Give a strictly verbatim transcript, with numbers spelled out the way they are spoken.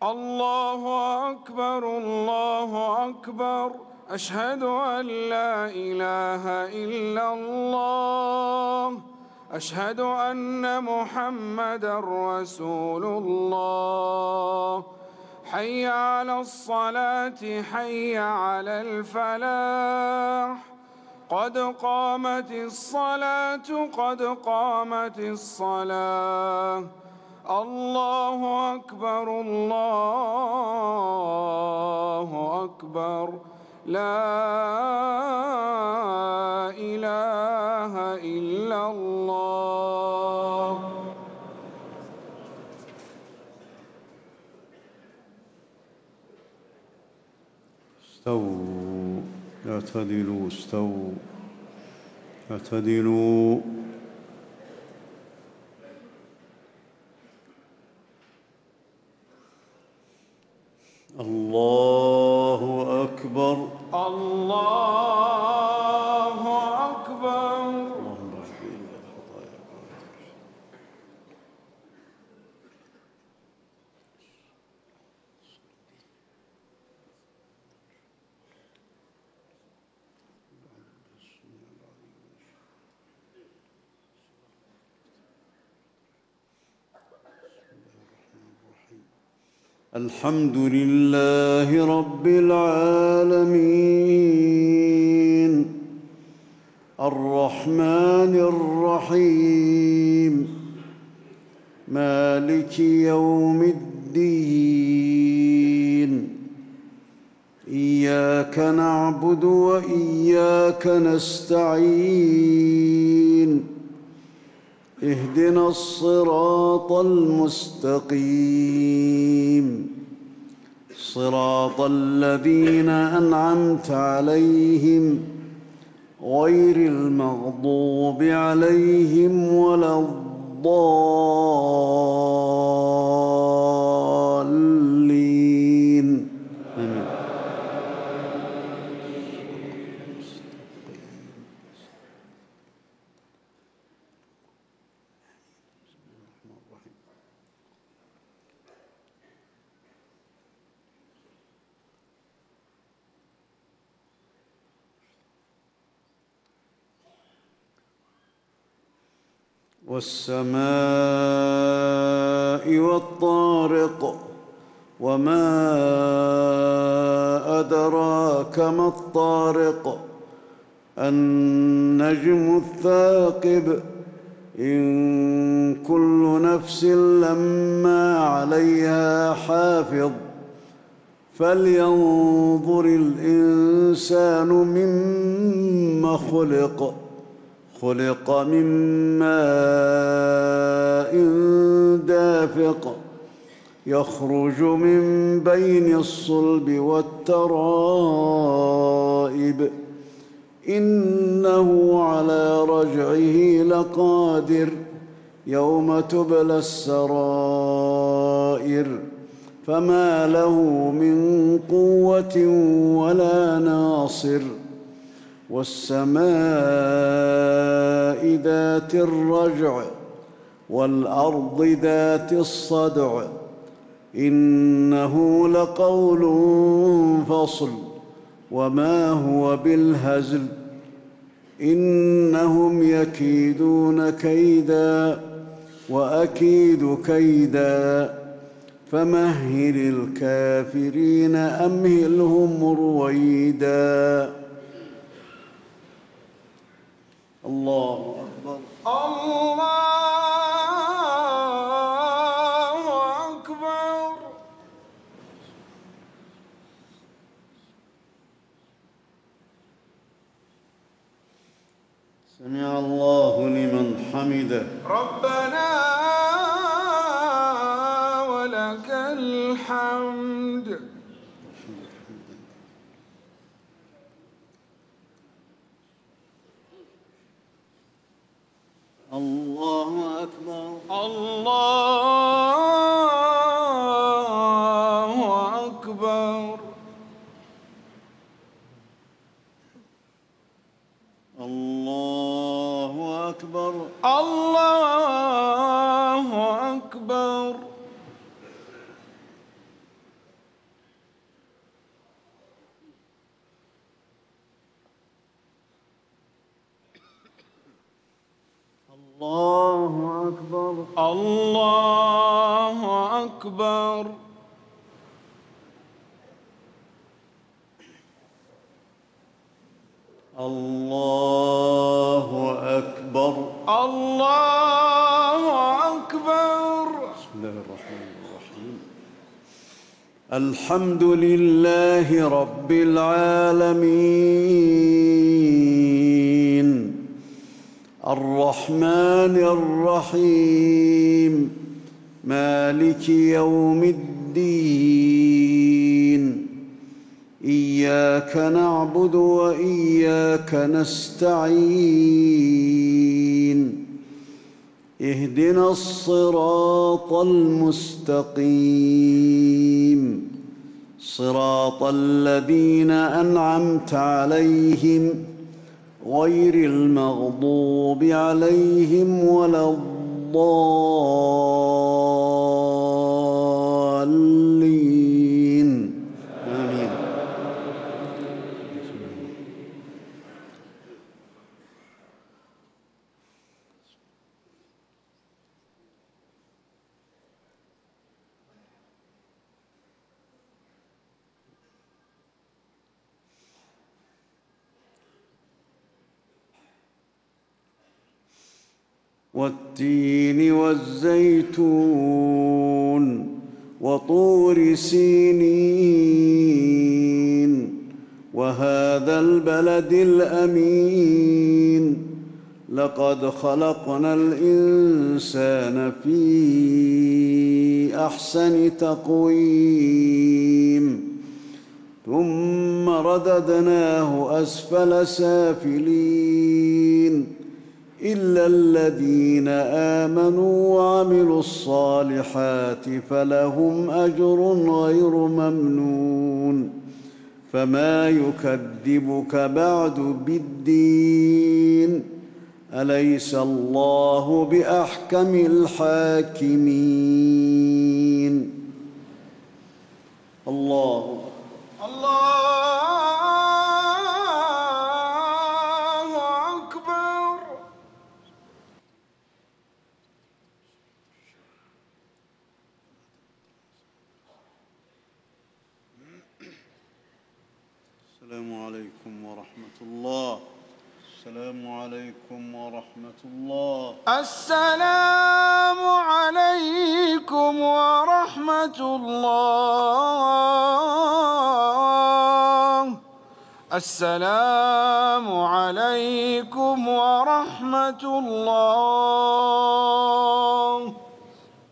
الله أكبر الله أكبر أشهد أن لا إله إلا الله أشهد أن محمدًا رسول الله حي على الصلاة حي على الفلاح قد قامت الصلاة قد قامت الصلاة الله أكبر الله أكبر لا إله إلا الله. استووا اعتدلوا استووا اعتدلوا. الله أكبر الله أكبر. اللهم اغفر لي خطاياكم. الحمد لله رب العالمين الرحمن الرحيم مالك يوم الدين إياك نعبد وإياك نستعين اهدنا الصراط المستقيم صراط الذين أنعمت عليهم غير المغضوب عليهم ولا الضالين آمين. والسماء والطارق وما أدراك ما الطارق النجم الثاقب إن كل نفس لما عليها حافظ فلينظر الإنسان مما خلق خلق من ماء دافق يخرج من بين الصلب والترائب إنه على رجعه لقادر يوم تبلى السرائر فما له من قوة ولا ناصر والسماء ذات الرجع والأرض ذات الصدع إنه لقول فصل وما هو بالهزل إنهم يكيدون كيدا وأكيد كيدا فمهل الكافرين أمهلهم رويدا. الله أكبر الله أكبر. سمع الله لمن حمده ربنا ولك الحمد. الله أكبر الله أكبر الله أكبر الله أكبر الله أكبر. الله أكبر. الله أكبر. الله أكبر. بسم الله الرحمن الرحيم. الحمد لله رب العالمين الرحمن الرحيم مالك يوم الدين إياك نعبد وإياك نستعين اهدنا الصراط المستقيم صراط الذين أنعمت عليهم غير المغضوب عليهم ولا الضالين آمين. والتين والزيتون وطور سينين وهذا البلد الأمين لقد خلقنا الإنسان في أحسن تقويم ثم رددناه أسفل سافلين إلا الذين آمنوا وعملوا الصالحات فلهم أجر غير ممنون فما يكذبك بعد بالدين أليس الله بأحكم الحاكمين. الله الله أكبر. السلام عليكم ورحمة الله. السلام عليكم ورحمة الله. السلام عليكم ورحمة الله. السلام عليكم ورحمة الله.